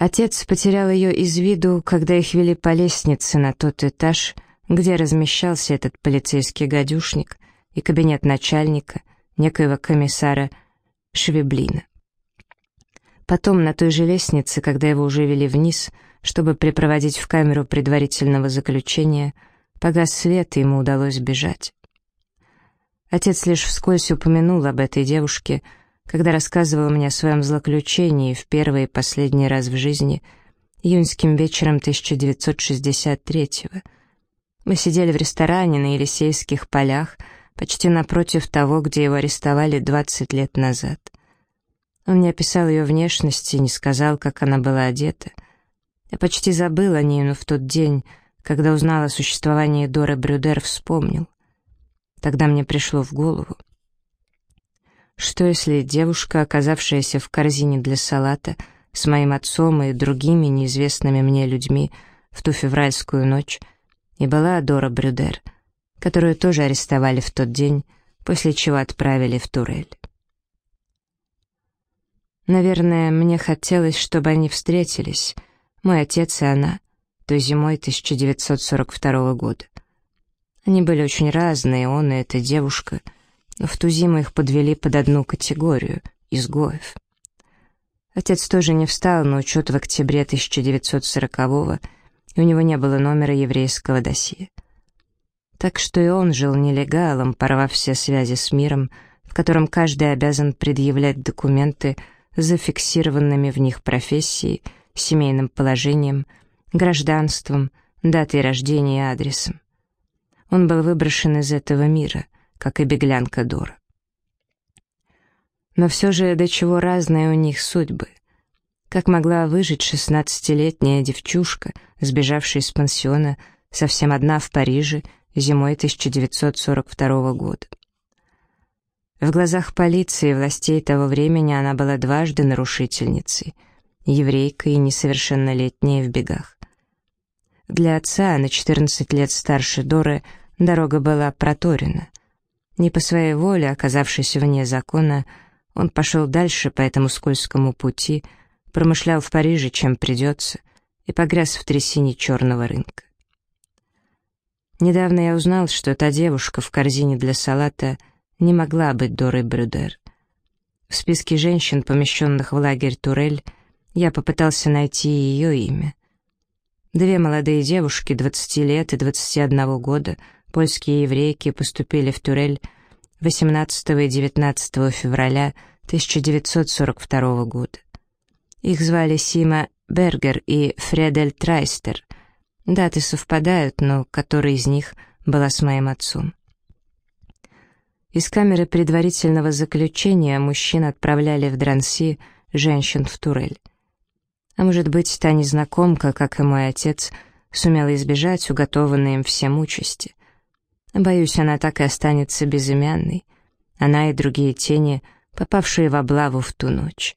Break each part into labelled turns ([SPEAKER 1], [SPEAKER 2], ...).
[SPEAKER 1] Отец потерял ее из виду, когда их вели по лестнице на тот этаж, где размещался этот полицейский гадюшник и кабинет начальника, некоего комиссара Швеблина. Потом на той же лестнице, когда его уже вели вниз, чтобы припроводить в камеру предварительного заключения, погас свет, и ему удалось бежать. Отец лишь вскользь упомянул об этой девушке, когда рассказывал мне о своем злоключении в первый и последний раз в жизни, июньским вечером 1963-го. Мы сидели в ресторане на Елисейских полях, почти напротив того, где его арестовали 20 лет назад. Он не описал ее внешности, не сказал, как она была одета. Я почти забыл о ней, но в тот день, когда узнал о существовании Доры Брюдер, вспомнил. Тогда мне пришло в голову: что если девушка, оказавшаяся в корзине для салата с моим отцом и другими неизвестными мне людьми в ту февральскую ночь, и была Дора Брюдер, которую тоже арестовали в тот день, после чего отправили в Турель. Наверное, мне хотелось, чтобы они встретились, мой отец и она, той зимой 1942 года. Они были очень разные, он и эта девушка, но в ту зиму их подвели под одну категорию — изгоев. Отец тоже не встал на учет в октябре 1940-го, и у него не было номера еврейского досье. Так что и он жил нелегалом, порвав все связи с миром, в котором каждый обязан предъявлять документы с зафиксированными в них профессией, семейным положением, гражданством, датой рождения и адресом. Он был выброшен из этого мира, как и беглянка Дора. Но все же до чего разные у них судьбы. Как могла выжить 16-летняя девчушка, сбежавшая из пансиона, совсем одна в Париже зимой 1942 года? В глазах полиции и властей того времени она была дважды нарушительницей, еврейкой и несовершеннолетней в бегах. Для отца, на 14 лет старше Доры, дорога была проторена. Не по своей воле, оказавшись вне закона, он пошел дальше по этому скользкому пути, промышлял в Париже, чем придется, и погряз в трясине черного рынка. Недавно я узнал, что та девушка в корзине для салата не могла быть Дорой Брюдер. В списке женщин, помещенных в лагерь Турель, я попытался найти ее имя. Две молодые девушки, 20 лет и 21 года, польские еврейки, поступили в Турель 18 и 19 февраля 1942 года. Их звали Сима Бергер и Фредель Трайстер. Даты совпадают, но которая из них была с моим отцом. Из камеры предварительного заключения мужчин отправляли в Дранси, женщин в Турель. А может быть, та незнакомка, как и мой отец, сумела избежать уготованной им всем участи. Боюсь, она так и останется безымянной. Она и другие тени, попавшие в облаву в ту ночь.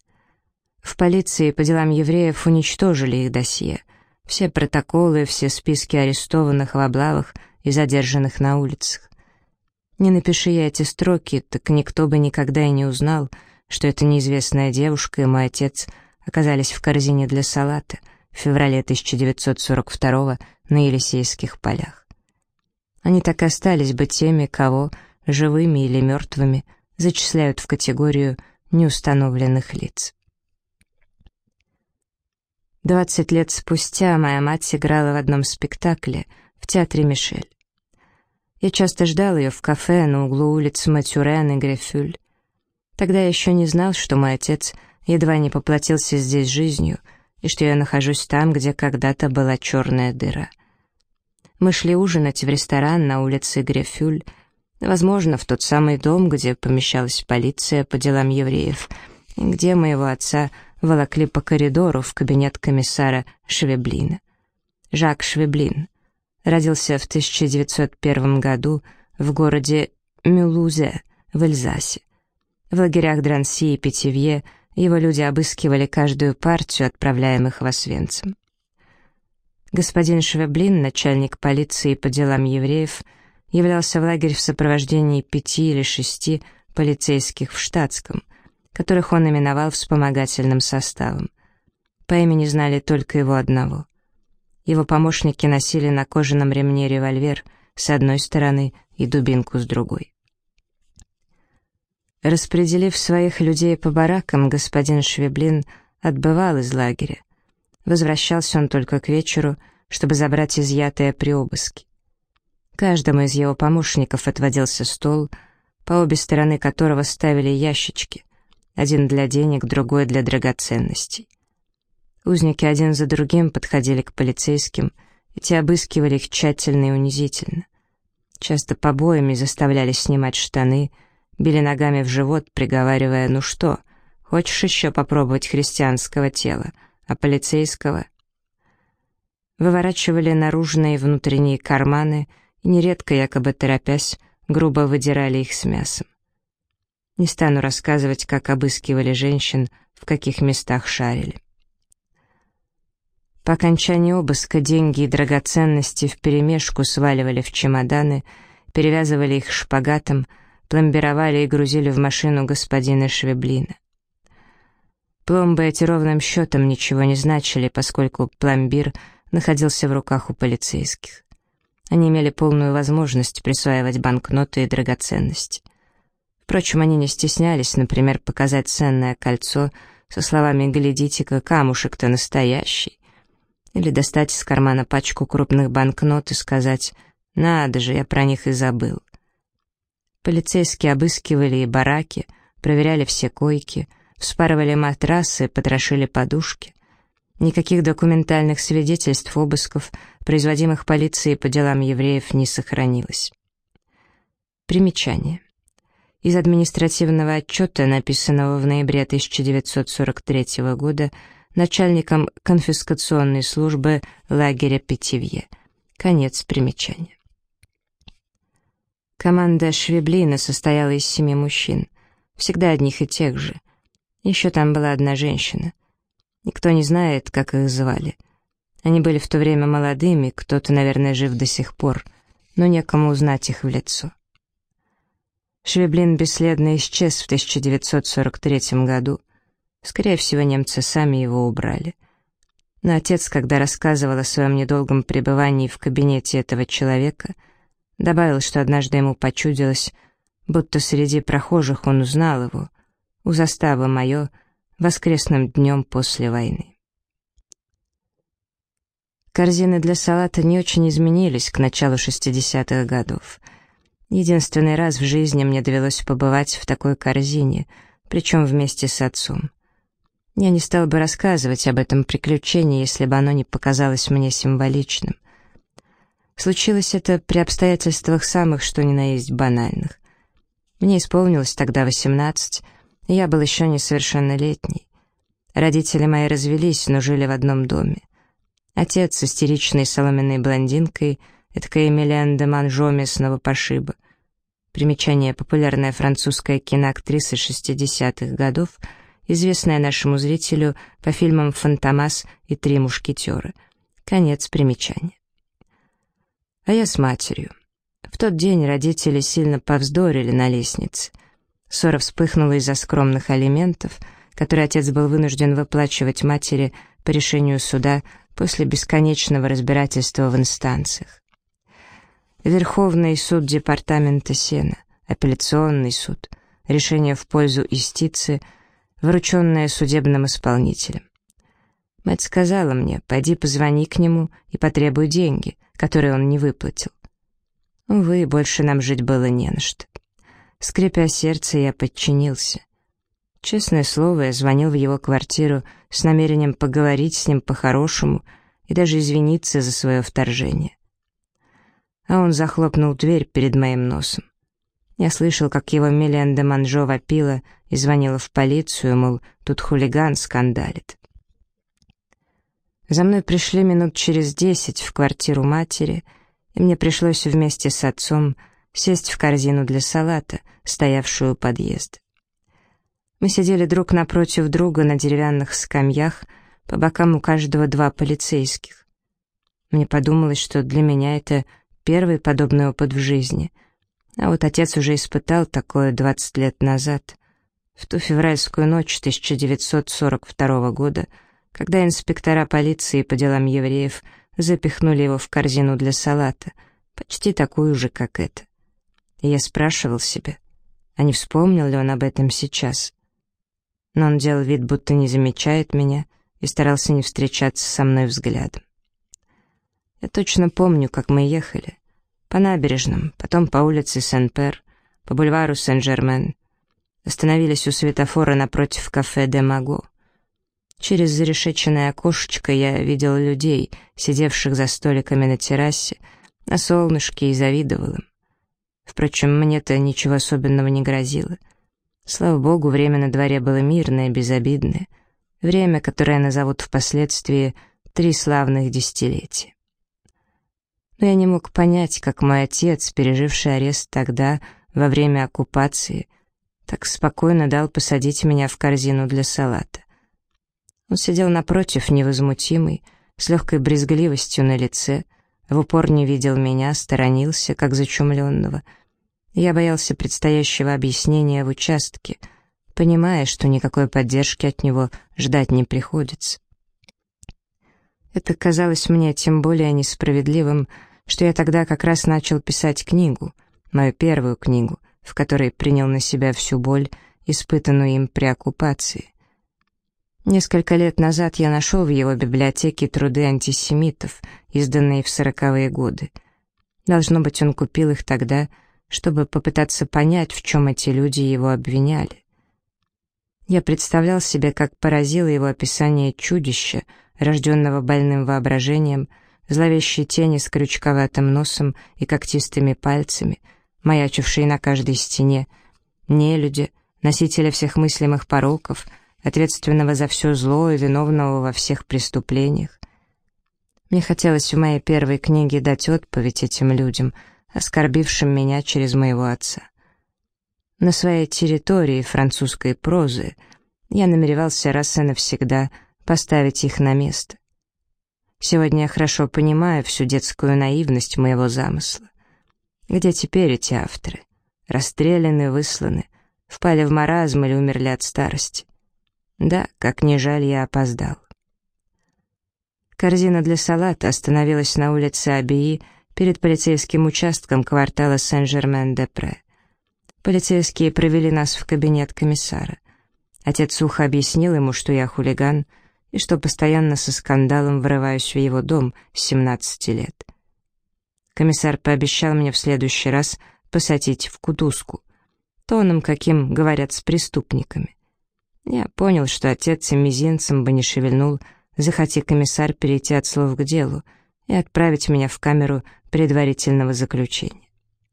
[SPEAKER 1] В полиции по делам евреев уничтожили их досье. Все протоколы, все списки арестованных в облавах и задержанных на улицах. Не напиши я эти строки, так никто бы никогда и не узнал, что эта неизвестная девушка и мой отец оказались в корзине для салата в феврале 1942 на Елисейских полях. Они так и остались бы теми, кого, живыми или мертвыми, зачисляют в категорию неустановленных лиц. 20 лет спустя моя мать играла в одном спектакле в театре Мишель. Я часто ждал ее в кафе на углу улиц Матюрен и Грефюль. Тогда я еще не знал, что мой отец едва не поплатился здесь жизнью, и что я нахожусь там, где когда-то была черная дыра. Мы шли ужинать в ресторан на улице Грефюль, возможно, в тот самый дом, где помещалась полиция по делам евреев, где моего отца волокли по коридору в кабинет комиссара Швеблина. Жак Швеблин родился в 1901 году в городе Мюлузе в Эльзасе. В лагерях Дранси и Питивье его люди обыскивали каждую партию, отправляемых в Освенцим. Господин Швеблин, начальник полиции по делам евреев, являлся в лагерь в сопровождении 5 или 6 полицейских в штатском, которых он именовал вспомогательным составом. По имени знали только его одного. Его помощники носили на кожаном ремне револьвер с одной стороны и дубинку с другой. Распределив своих людей по баракам, господин Швеблин отбывал из лагеря. Возвращался он только к вечеру, чтобы забрать изъятое при обыске. Каждому из его помощников отводился стол, по обе стороны которого ставили ящички, один для денег, другой для драгоценностей. Узники один за другим подходили к полицейским, и те обыскивали их тщательно и унизительно. Часто побоями заставляли снимать штаны, били ногами в живот, приговаривая: «Ну что, хочешь еще попробовать христианского тела, а полицейского?» Выворачивали наружные и внутренние карманы и нередко, якобы торопясь, грубо выдирали их с мясом. Не стану рассказывать, как обыскивали женщин, в каких местах шарили. По окончании обыска деньги и драгоценности вперемешку сваливали в чемоданы, перевязывали их шпагатом, пломбировали и грузили в машину господина Швеблина. Пломбы эти ровным счетом ничего не значили, поскольку пломбир находился в руках у полицейских. Они имели полную возможность присваивать банкноты и драгоценности. Впрочем, они не стеснялись, например, показать ценное кольцо со словами «Глядите-ка, камушек-то настоящий», или достать из кармана пачку крупных банкнот и сказать «Надо же, я про них и забыл». Полицейские обыскивали и бараки, проверяли все койки, вспарывали матрасы, потрошили подушки. Никаких документальных свидетельств обысков, производимых полицией по делам евреев, не сохранилось. Примечание. Из административного отчета, написанного в ноябре 1943 года начальником конфискационной службы лагеря Питивье. Конец примечания. Команда Швеблина состояла из 7 мужчин, всегда одних и тех же. Еще там была одна женщина. Никто не знает, как их звали. Они были в то время молодыми, кто-то, наверное, жив до сих пор, но некому узнать их в лицо. Швеблин бесследно исчез в 1943 году. Скорее всего, немцы сами его убрали. Но отец, когда рассказывал о своем недолгом пребывании в кабинете этого человека, добавил, что однажды ему почудилось, будто среди прохожих он узнал его, у заставы Майо, воскресным днем после войны. Корзины для салата не очень изменились к началу 60-х годов. Единственный раз в жизни мне довелось побывать в такой корзине, причем вместе с отцом. Я не стал бы рассказывать об этом приключении, если бы оно не показалось мне символичным. Случилось это при обстоятельствах самых что ни на есть банальных. Мне исполнилось тогда 18, и я был еще несовершеннолетний. Родители мои развелись, но жили в одном доме. Отец с истеричной соломенной блондинкой, эдакая Эмилиан де Манжо местного пошиба. Примечание: популярная французская киноактриса 60-х годов, известная нашему зрителю по фильмам «Фантомас» и «Три мушкетера». Конец примечания. А я с матерью. В тот день родители сильно повздорили на лестнице. Ссора вспыхнула из-за скромных алиментов, которые отец был вынужден выплачивать матери по решению суда после бесконечного разбирательства в инстанциях. Верховный суд департамента Сена, апелляционный суд, решение в пользу истицы, врученное судебным исполнителем. Мать сказала мне: «Пойди позвони к нему и потребуй деньги, которые он не выплатил». Увы, больше нам жить было не на что. Скрипя сердце, я подчинился. Честное слово, я звонил в его квартиру с намерением поговорить с ним по-хорошему и даже извиниться за свое вторжение. А он захлопнул дверь перед моим носом. Я слышал, как его Эмилиан де Манжо вопила и звонила в полицию, мол, тут хулиган скандалит. За мной пришли минут через 10 в квартиру матери, и мне пришлось вместе с отцом сесть в корзину для салата, стоявшую у подъезда. Мы сидели друг напротив друга на деревянных скамьях, по бокам у каждого 2 полицейских. Мне подумалось, что для меня это первый подобный опыт в жизни, а вот отец уже испытал такое 20 лет назад, в ту февральскую ночь 1942 года, когда инспектора полиции по делам евреев запихнули его в корзину для салата, почти такую же, как эта. И я спрашивал себя, а не вспомнил ли он об этом сейчас? Но он делал вид, будто не замечает меня, и старался не встречаться со мной взглядом. Я точно помню, как мы ехали. По набережным, потом по улице Сен-Пер, по бульвару Сен-Жермен. Остановились у светофора напротив кафе «Де Маго». Через зарешеченное окошечко я видел людей, сидевших за столиками на террасе, на солнышке, и завидовал им. Впрочем, мне-то ничего особенного не грозило. Слава богу, время на дворе было мирное, безобидное. Время, которое назовут впоследствии 3 славных десятилетия. Но я не мог понять, как мой отец, переживший арест тогда, во время оккупации, так спокойно дал посадить меня в корзину для салата. Он сидел напротив, невозмутимый, с легкой брезгливостью на лице, в упор не видел меня, сторонился, как зачумленного. Я боялся предстоящего объяснения в участке, понимая, что никакой поддержки от него ждать не приходится. Это казалось мне тем более несправедливым, что я тогда как раз начал писать книгу, мою первую книгу, в которой принял на себя всю боль, испытанную им при оккупации. Несколько лет назад я нашел в его библиотеке труды антисемитов, изданные в 40-е годы. Должно быть, он купил их тогда, чтобы попытаться понять, в чем эти люди его обвиняли. Я представлял себе, как поразило его описание чудища, рожденного больным воображением, зловещей тени с крючковатым носом и когтистыми пальцами, маячившей на каждой стене, нелюдя, носителя всех мыслимых пороков, ответственного за все зло и виновного во всех преступлениях. Мне хотелось в моей первой книге дать отповедь этим людям, оскорбившим меня через моего отца. На своей территории французской прозы я намеревался раз и навсегда поставить их на место. Сегодня я хорошо понимаю всю детскую наивность моего замысла. Где теперь эти авторы? Расстреляны, высланы, впали в маразм или умерли от старости. Да, как ни жаль, я опоздал. Корзина для салата остановилась на улице Аббии перед полицейским участком квартала Сен-Жермен-де-Пре. Полицейские провели нас в кабинет комиссара. Отец сухо объяснил ему, что я хулиган, и что постоянно со скандалом врываюсь в его дом с 17 лет. Комиссар пообещал мне в следующий раз посадить в кутузку, тоном, каким говорят с преступниками. Я понял, что отец и мизинцем бы не шевельнул, захоти комиссар перейти от слов к делу и отправить меня в камеру предварительного заключения.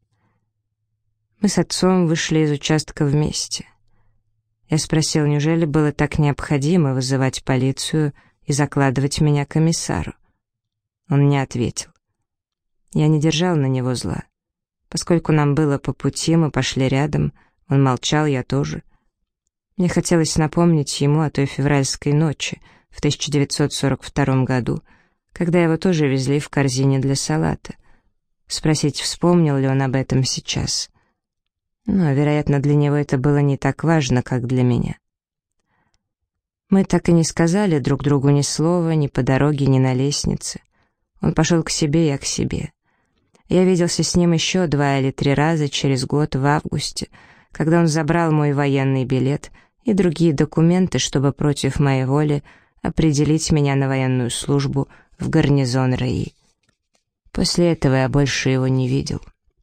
[SPEAKER 1] Мы с отцом вышли из участка вместе. Я спросил, неужели было так необходимо вызывать полицию и закладывать меня комиссару? Он не ответил. Я не держал на него зла. Поскольку нам было по пути, мы пошли рядом, он молчал, я тоже. Мне хотелось напомнить ему о той февральской ночи в 1942 году, когда его тоже везли в корзине для салата. Спросить, вспомнил ли он об этом сейчас. Но, вероятно, для него это было не так важно, как для меня. Мы так и не сказали друг другу ни слова, ни по дороге, ни на лестнице. Он пошел к себе, я к себе. Я виделся с ним еще 2 или 3 раза через год в августе, когда он забрал мой военный билет и другие документы, чтобы против моей воли определить меня на военную службу в гарнизон Реи. После этого я больше его не видел.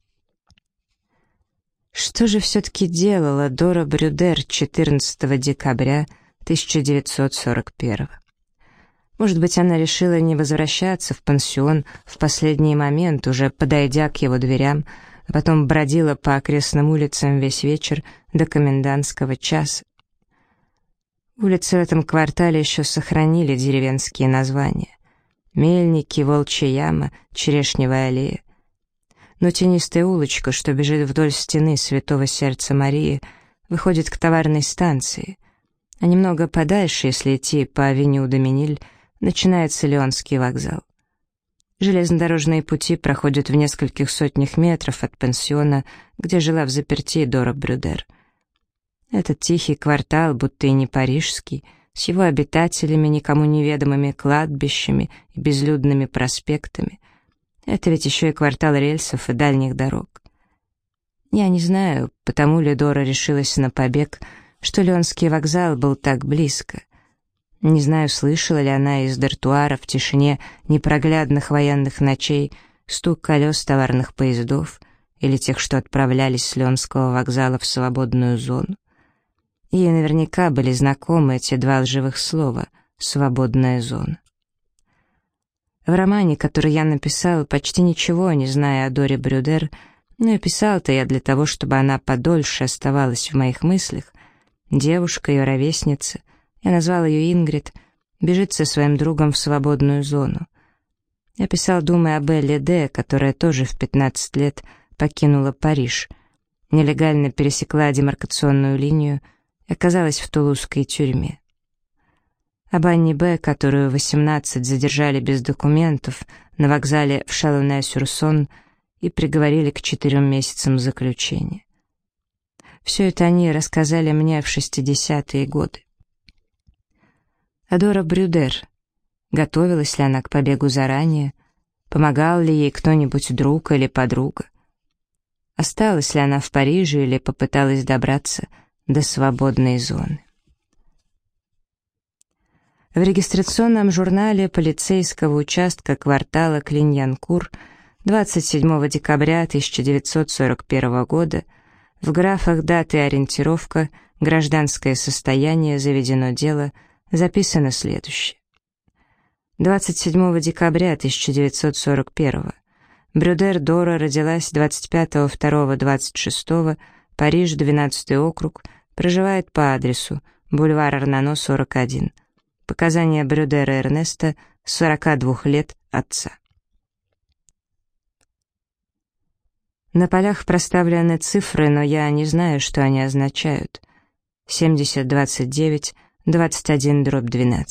[SPEAKER 1] Что же все-таки делала Дора Брюдер 14 декабря 1941? Может быть, она решила не возвращаться в пансион в последний момент, уже подойдя к его дверям, а потом бродила по окрестным улицам весь вечер до комендантского часа. Улицы в этом квартале еще сохранили деревенские названия: Мельники, Волчья яма, Черешневая аллея. Но тенистая улочка, что бежит вдоль стены Святого Сердца Марии, выходит к товарной станции, а немного подальше, если идти по авеню Доминиль, начинается Лионский вокзал. Железнодорожные пути проходят в нескольких сотнях метров от пансиона, где жила взаперти Дора Брюдер. Этот тихий квартал, будто и не парижский, с его обитателями, никому неведомыми кладбищами и безлюдными проспектами. Это ведь еще и квартал рельсов и дальних дорог. Я не знаю, потому ли Дора решилась на побег, что Лионский вокзал был так близко. Не знаю, слышала ли она из дартуара в тишине непроглядных военных ночей стук колес товарных поездов или тех, что отправлялись с Лионского вокзала в свободную зону. Ей наверняка были знакомы эти два лживых слова «свободная зона». В романе, который я написал, почти ничего не зная о Доре Брюдер, но и писал-то я для того, чтобы она подольше оставалась в моих мыслях. Девушка, ее ровесница, я назвал ее Ингрид, бежит со своим другом в свободную зону. Я писал, думая об Элли Д., которая тоже в 15 лет покинула Париж, нелегально пересекла демаркационную линию и оказалась в тулузской тюрьме. Об Анне Б., которую в 18 задержали без документов на вокзале в Шалоне-сюр-Сон и приговорили к 4 месяцам заключения. Все это они рассказали мне в 60-е годы. А Дора Брюдер, готовилась ли она к побегу заранее, помогал ли ей кто-нибудь, друг или подруга? Осталась ли она в Париже или попыталась добраться до свободной зоны? В регистрационном журнале полицейского участка квартала Клиньянкур 27 декабря 1941 года в графах «Дата» и «Ориентировка», «Гражданское состояние», «Заведено дело» записано следующее. 27 декабря 1941 Брюдер Дора родилась 25.02.26, Париж, 12 округ, проживает по адресу бульвар Арнано, 41. Показания Брюдера Эрнеста, 42 лет, отца. На полях проставлены цифры, но я не знаю, что они означают. 70-29, 21/12.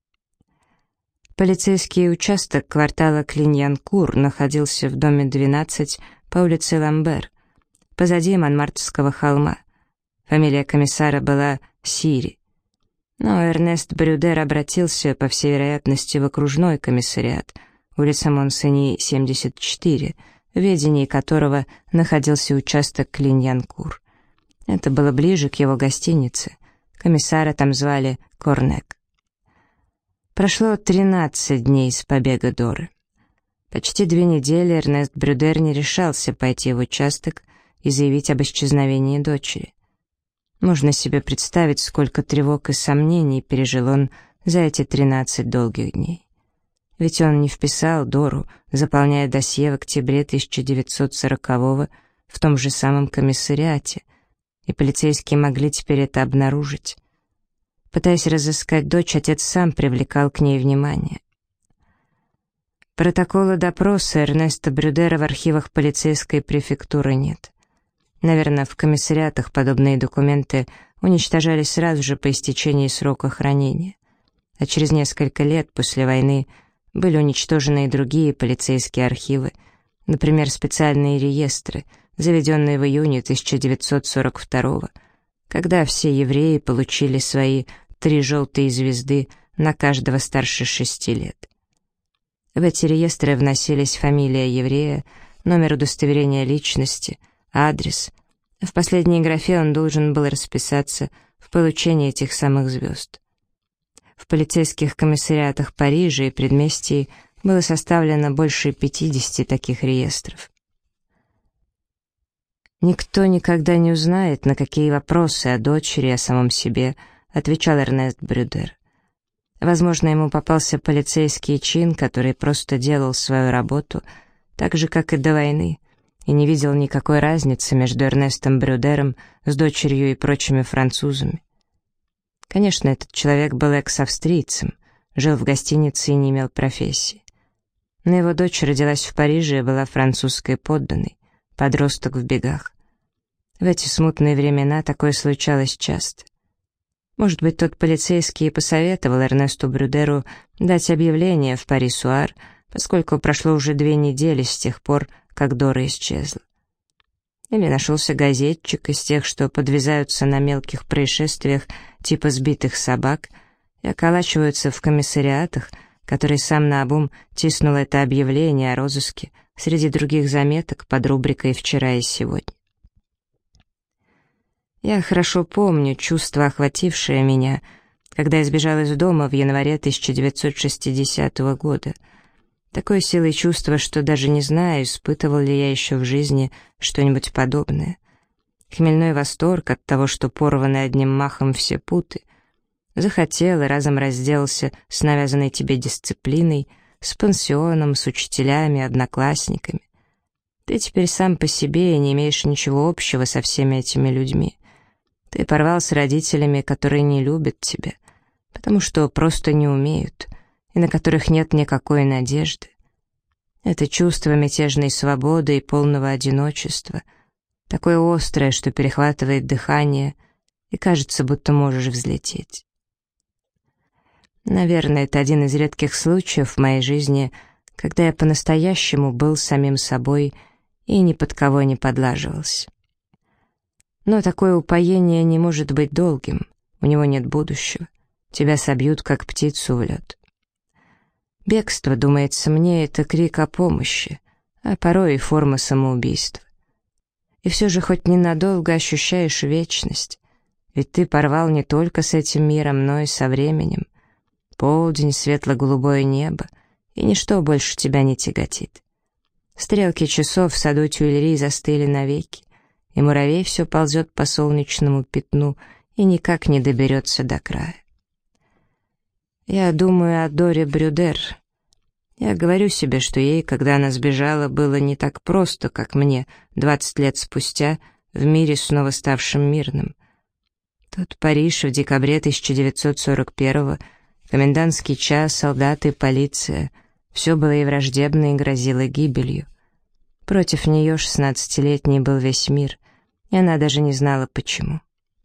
[SPEAKER 1] Полицейский участок квартала Клиньянкур находился в доме 12 по улице Ламбер, позади Монмартрского холма. Фамилия комиссара была Сири. Но Эрнест Брюдер обратился, по всей вероятности, в окружной комиссариат, улица Монсени, 74, в ведении которого находился участок Клиньянкур. Это было ближе к его гостинице. Комиссара там звали Корнек. Прошло 13 дней с побега Доры. Почти 2 недели Эрнест Брюдер не решался пойти в участок и заявить об исчезновении дочери. Можно себе представить, сколько тревог и сомнений пережил он за эти 13 долгих дней. Ведь он не вписал Дору, заполняя досье в октябре 1940-го в том же самом комиссариате, и полицейские могли теперь это обнаружить. Пытаясь разыскать дочь, отец сам привлекал к ней внимание. Протокола допроса Эрнеста Брюдера в архивах полицейской префектуры нет. Наверное, в комиссариатах подобные документы уничтожались сразу же по истечении срока хранения, а через несколько лет после войны были уничтожены и другие полицейские архивы, например, специальные реестры, заведенные в июне 1942-го, когда все евреи получили свои 3 желтые звезды на каждого старше 6 лет. В эти реестры вносились фамилия еврея, номер удостоверения личности, адрес. В последней графе он должен был расписаться в получении этих самых звезд. В полицейских комиссариатах Парижа и предместий было составлено больше 50 таких реестров. «Никто никогда не узнает, на какие вопросы о дочери и о самом себе», отвечал Эрнест Брюдер. Возможно, ему попался полицейский чин, который просто делал свою работу, так же, как и до войны, и не видел никакой разницы между Эрнестом Брюдером с дочерью и прочими французами. Конечно, этот человек был экс-австрийцем, жил в гостинице и не имел профессии. Но его дочь родилась в Париже и была французской подданной, подросток в бегах. В эти смутные времена такое случалось часто. Может быть, тот полицейский и посоветовал Эрнесту Брюдеру дать объявление в Пари-Суар, поскольку прошло уже 2 недели с тех пор, как Дора исчезла. Или нашелся газетчик из тех, что подвязаются на мелких происшествиях типа сбитых собак, и околачиваются в комиссариатах, который сам наобум тиснул это объявление о розыске среди других заметок под рубрикой «Вчера и сегодня». Я хорошо помню чувство, охватившее меня, когда я сбежал из дома в январе 1960 года. Такой силой чувства, что даже не знаю, испытывал ли я еще в жизни что-нибудь подобное. Хмельной восторг от того, что порваны одним махом все путы. Захотел и разом разделался с навязанной тебе дисциплиной, с пансионом, с учителями, одноклассниками. Ты теперь сам по себе и не имеешь ничего общего со всеми этими людьми. Ты порвал с родителями, которые не любят тебя, потому что просто не умеют, и на которых нет никакой надежды. Это чувство мятежной свободы и полного одиночества, такое острое, что перехватывает дыхание, и кажется, будто можешь взлететь. Наверное, это один из редких случаев в моей жизни, когда я по-настоящему был самим собой и ни под кого не подлаживался. Но такое упоение не может быть долгим, у него нет будущего, тебя собьют, как птицу в лед. Бегство, думается мне, это крик о помощи, а порой и форма самоубийства. И все же хоть ненадолго ощущаешь вечность, ведь ты порвал не только с этим миром, но и со временем. Полдень, светло-голубое небо, и ничто больше тебя не тяготит. Стрелки часов в саду Тюильри застыли навеки, и муравей все ползет по солнечному пятну и никак не доберется до края. Я думаю о Доре Брюдер. Я говорю себе, что ей, когда она сбежала, было не так просто, как мне, 20 лет спустя, в мире, снова ставшем мирным. Тот Париж в декабре 1941-го, комендантский час, солдаты, полиция — все было ей враждебно и грозило гибелью. Против нее 16-летний был весь мир, и она даже не знала, почему.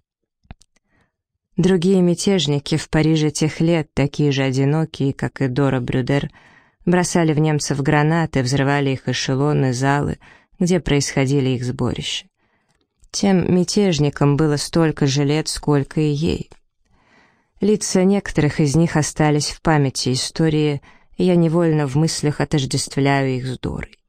[SPEAKER 1] Другие мятежники в Париже тех лет, такие же одинокие, как и Дора Брюдер, бросали в немцев гранаты, взрывали их эшелоны, залы, где происходили их сборища. Тем мятежникам было столько же лет, сколько и ей. Лица некоторых из них остались в памяти истории, и я невольно в мыслях отождествляю их с Дорой.